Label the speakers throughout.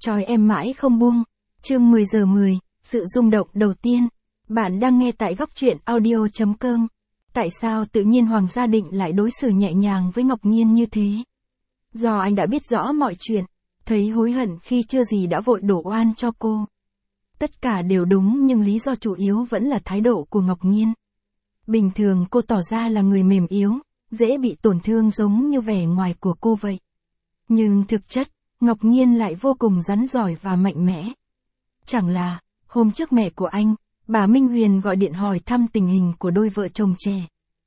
Speaker 1: Trói em mãi không buông. Chương 10 giờ 10, sự rung động đầu tiên. Bạn đang nghe tại góc truyện audio.com. Tại sao tự nhiên Hoàng Gia Định lại đối xử nhẹ nhàng với Ngọc Nhiên như thế? Do anh đã biết rõ mọi chuyện, thấy hối hận khi chưa gì đã vội đổ oan cho cô. Tất cả đều đúng nhưng lý do chủ yếu vẫn là thái độ của Ngọc Nhiên. Bình thường cô tỏ ra là người mềm yếu, dễ bị tổn thương giống như vẻ ngoài của cô vậy. Nhưng thực chất, Ngọc Nhiên lại vô cùng rắn giỏi và mạnh mẽ. Chẳng là, hôm trước mẹ của anh, bà Minh Huyền gọi điện hỏi thăm tình hình của đôi vợ chồng trẻ.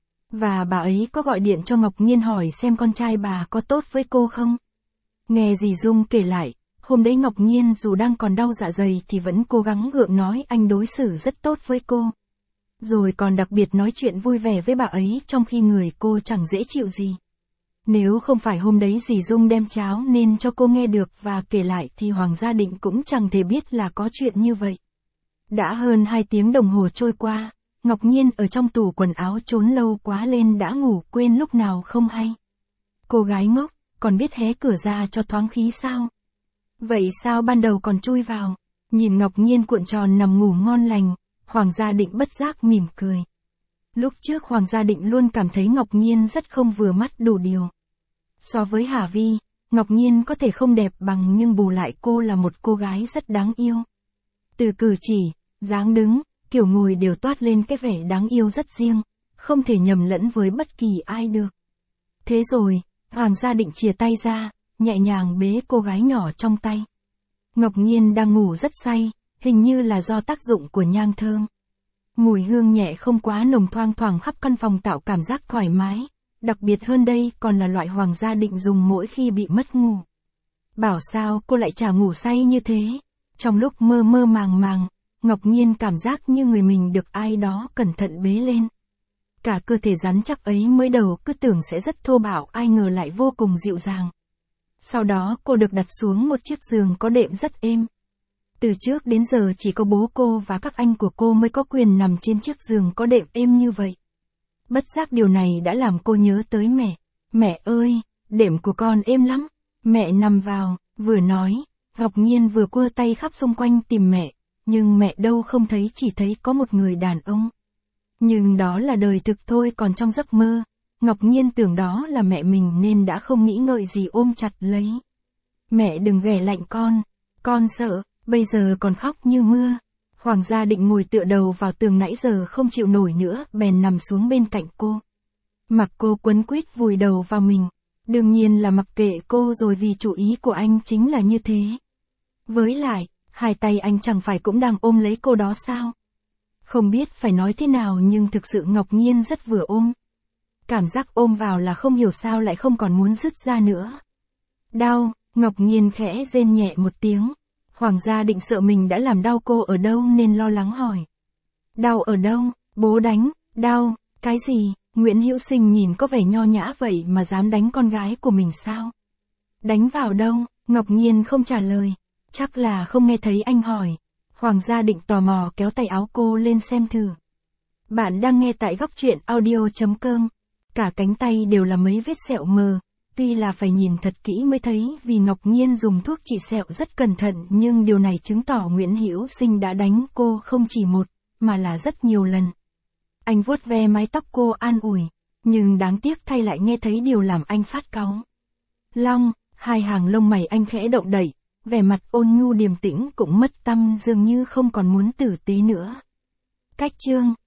Speaker 1: Và bà ấy có gọi điện cho Ngọc Nhiên hỏi xem con trai bà có tốt với cô không? Nghe dì Dung kể lại, hôm đấy Ngọc Nhiên dù đang còn đau dạ dày thì vẫn cố gắng gượng nói anh đối xử rất tốt với cô. Rồi còn đặc biệt nói chuyện vui vẻ với bà ấy trong khi người cô chẳng dễ chịu gì. Nếu không phải hôm đấy dì Dung đem cháo nên cho cô nghe được và kể lại thì Hoàng Gia Định cũng chẳng thể biết là có chuyện như vậy. Đã hơn 2 tiếng đồng hồ trôi qua, Ngọc Nhiên ở trong tủ quần áo trốn lâu quá lên đã ngủ quên lúc nào không hay. Cô gái ngốc, còn biết hé cửa ra cho thoáng khí sao? Vậy sao ban đầu còn chui vào? Nhìn Ngọc Nhiên cuộn tròn nằm ngủ ngon lành, Hoàng Gia Định bất giác mỉm cười. Lúc trước Hoàng Gia Định luôn cảm thấy Ngọc Nhiên rất không vừa mắt đủ điều. So với Hà Vi, Ngọc Nhiên có thể không đẹp bằng nhưng bù lại cô là một cô gái rất đáng yêu. Từ cử chỉ, dáng đứng, kiểu ngồi đều toát lên cái vẻ đáng yêu rất riêng, không thể nhầm lẫn với bất kỳ ai được. Thế rồi, Hoàng Gia Định chìa tay ra, nhẹ nhàng bế cô gái nhỏ trong tay. Ngọc Nhiên đang ngủ rất say, hình như là do tác dụng của nhang thơm. Mùi hương nhẹ không quá nồng thoang thoảng khắp căn phòng tạo cảm giác thoải mái. Đặc biệt hơn đây còn là loại Hoàng Gia Định dùng mỗi khi bị mất ngủ. Bảo sao cô lại chả ngủ say như thế. Trong lúc mơ mơ màng màng, Ngọc Nhiên cảm giác như người mình được ai đó cẩn thận bế lên. Cả cơ thể rắn chắc ấy mới đầu cứ tưởng sẽ rất thô bạo, ai ngờ lại vô cùng dịu dàng. Sau đó cô được đặt xuống một chiếc giường có đệm rất êm. Từ trước đến giờ chỉ có bố cô và các anh của cô mới có quyền nằm trên chiếc giường có đệm êm như vậy. Bất giác điều này đã làm cô nhớ tới mẹ. Mẹ ơi, đệm của con êm lắm. Mẹ nằm vào, vừa nói, Ngọc Nhiên vừa cua tay khắp xung quanh tìm mẹ, nhưng mẹ đâu không thấy, chỉ thấy có một người đàn ông. Nhưng đó là đời thực thôi, còn trong giấc mơ, Ngọc Nhiên tưởng đó là mẹ mình nên đã không nghĩ ngợi gì ôm chặt lấy. Mẹ đừng ghẻ lạnh con sợ, bây giờ còn khóc như mưa. Hoàng Gia Định ngồi tựa đầu vào tường nãy giờ không chịu nổi nữa, bèn nằm xuống bên cạnh cô. Mặc cô quấn quýt vùi đầu vào mình. Đương nhiên là mặc kệ cô rồi, vì chủ ý của anh chính là như thế. Với lại, hai tay anh chẳng phải cũng đang ôm lấy cô đó sao? Không biết phải nói thế nào nhưng thực sự Ngọc Nhiên rất vừa ôm. Cảm giác ôm vào là không hiểu sao lại không còn muốn dứt ra nữa. Đau, Ngọc Nhiên khẽ rên nhẹ một tiếng. Hoàng Gia Định sợ mình đã làm đau cô ở đâu nên lo lắng hỏi. Đau ở đâu? Bố đánh, đau, cái gì? Nguyễn Hữu Sinh nhìn có vẻ nho nhã vậy mà dám đánh con gái của mình sao? Đánh vào đâu? Ngọc Nhiên không trả lời. Chắc là không nghe thấy anh hỏi. Hoàng Gia Định tò mò kéo tay áo cô lên xem thử. Bạn đang nghe tại góc truyện audio.com. Cả cánh tay đều là mấy vết sẹo mờ. Tuy là phải nhìn thật kỹ mới thấy vì Ngọc Nhiên dùng thuốc trị sẹo rất cẩn thận, nhưng điều này chứng tỏ Nguyễn Hữu Sinh đã đánh cô không chỉ một, mà là rất nhiều lần. Anh vuốt ve mái tóc cô an ủi, nhưng đáng tiếc thay lại nghe thấy điều làm anh phát cáu. Long, hai hàng lông mày anh khẽ động đậy, vẻ mặt ôn nhu điềm tĩnh cũng mất tăm, dường như không còn muốn tử tế nữa. Cách chương